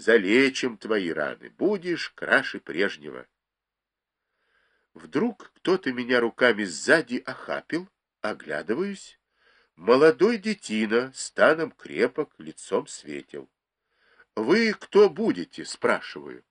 залечим твои раны, будешь краше прежнего. Вдруг кто-то меня руками сзади охапил, оглядываюсь. Молодой детина, станом крепок, лицом светел. «Вы кто будете?» — спрашиваю.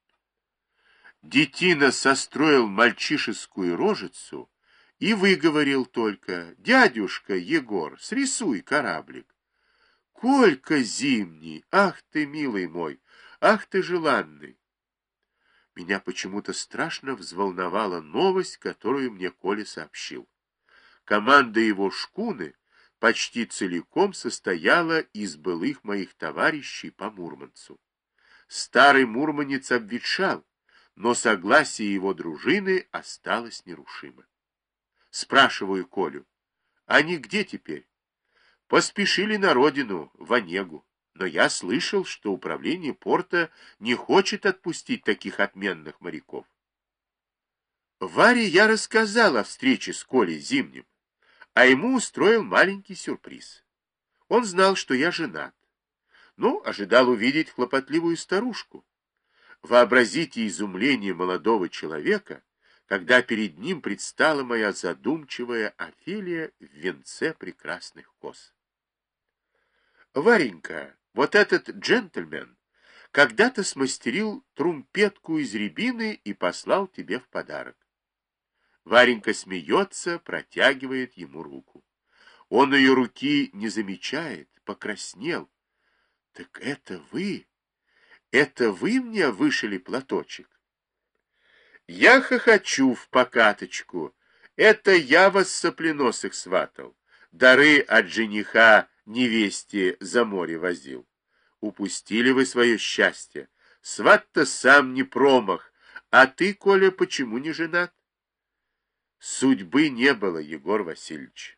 Детина состроил мальчишескую рожицу и выговорил только: «Дядюшка Егор, срисуй кораблик». «Колька зимний, ах ты, милый мой, ах ты, желанный!» Меня почему-то страшно взволновала новость, которую мне Коля сообщил. Команда его шкуны почти целиком состояла из былых моих товарищей по Мурманцу. Старый мурманец обветшал, но согласие его дружины осталось нерушимо. Спрашиваю Колю: «Они где теперь?» «Поспешили на родину, в Онегу. Но я слышал, что управление порта не хочет отпустить таких отменных моряков». Варе я рассказал о встрече с Колей Зимним, а ему устроил маленький сюрприз. Он знал, что я женат, но ожидал увидеть хлопотливую старушку. Вообразите изумление молодого человека, когда перед ним предстала моя задумчивая Офелия в венце прекрасных кос. «Варенька, вот этот джентльмен когда-то смастерил трумпетку из рябины и послал тебе в подарок». Варенька смеется, протягивает ему руку. Он ее руки не замечает, покраснел. «Так это вы? Это вы мне вышили платочек?» Я хохочу в покаточку. «Это я вас, сопленосых, сватал. Дары от жениха невесте за море возил. Упустили вы свое счастье. Сват-то сам не промах. А ты, Коля, почему не женат?» Судьбы не было, Егор Васильевич.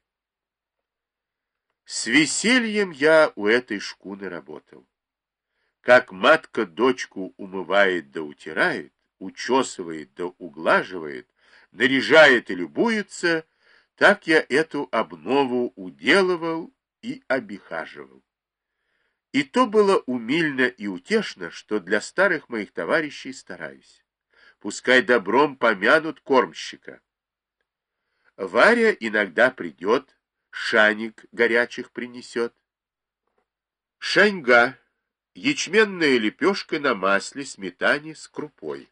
С весельем я у этой шкуны работал. Как матка дочку умывает да утирает, учесывает да углаживает, наряжает и любуется, так я эту обнову уделывал и обихаживал. И то было умильно и утешно, что для старых моих товарищей стараюсь. Пускай добром помянут кормщика. Варя иногда придет, шаник горячих принесет. Шаньга — ячменная лепешка на масле, сметане с крупой.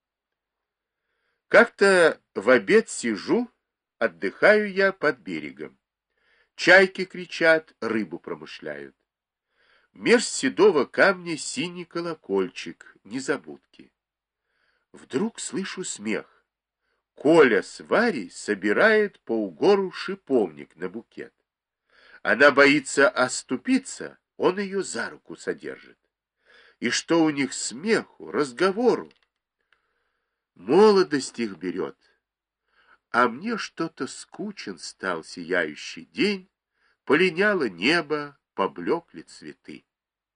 Как-то в обед сижу, отдыхаю я под берегом. Чайки кричат, рыбу промышляют. Меж седого камня синий колокольчик, незабудки. Вдруг слышу смех. Коля с Варей собирает по угору шиповник на букет. Она боится оступиться, он ее за руку содержит. И что у них смеху, разговору. Молодость их берет. А мне что-то скучен стал сияющий день, полиняло небо, поблекли цветы.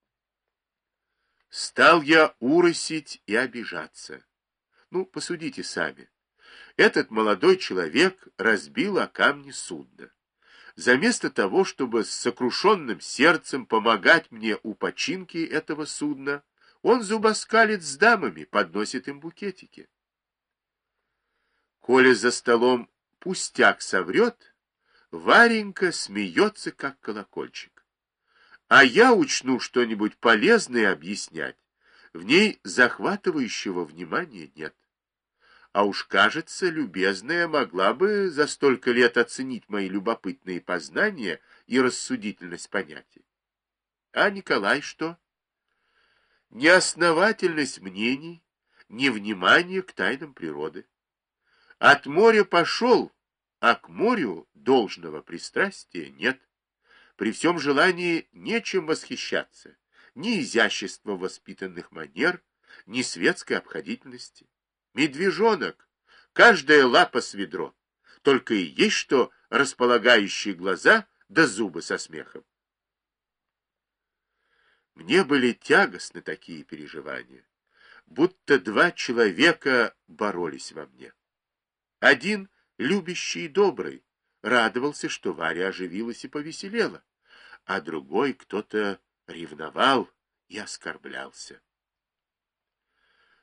Стал я уросить и обижаться. Ну, посудите сами. Этот молодой человек разбил о камни судно. Заместо того, чтобы с сокрушенным сердцем помогать мне у починки этого судна, он зубоскалит с дамами, подносит им букетики. Коля за столом пустяк соврет, Варенька смеется, как колокольчик. А я учну что-нибудь полезное объяснять. В ней захватывающего внимания нет. А уж, кажется, любезная могла бы за столько лет оценить мои любопытные познания и рассудительность понятий. А Николай что? Неосновательность мнений, невнимание к тайнам природы. От моря пошел, а к морю должного пристрастия нет. При всем желании нечем восхищаться, ни изящества воспитанных манер, ни светской обходительности. Медвежонок, каждая лапа с ведро, только и есть что располагающие глаза да зубы со смехом. Мне были тягостны такие переживания, будто два человека боролись во мне. Один, любящий и добрый, радовался, что Варя оживилась и повеселела, а другой кто-то ревновал и оскорблялся.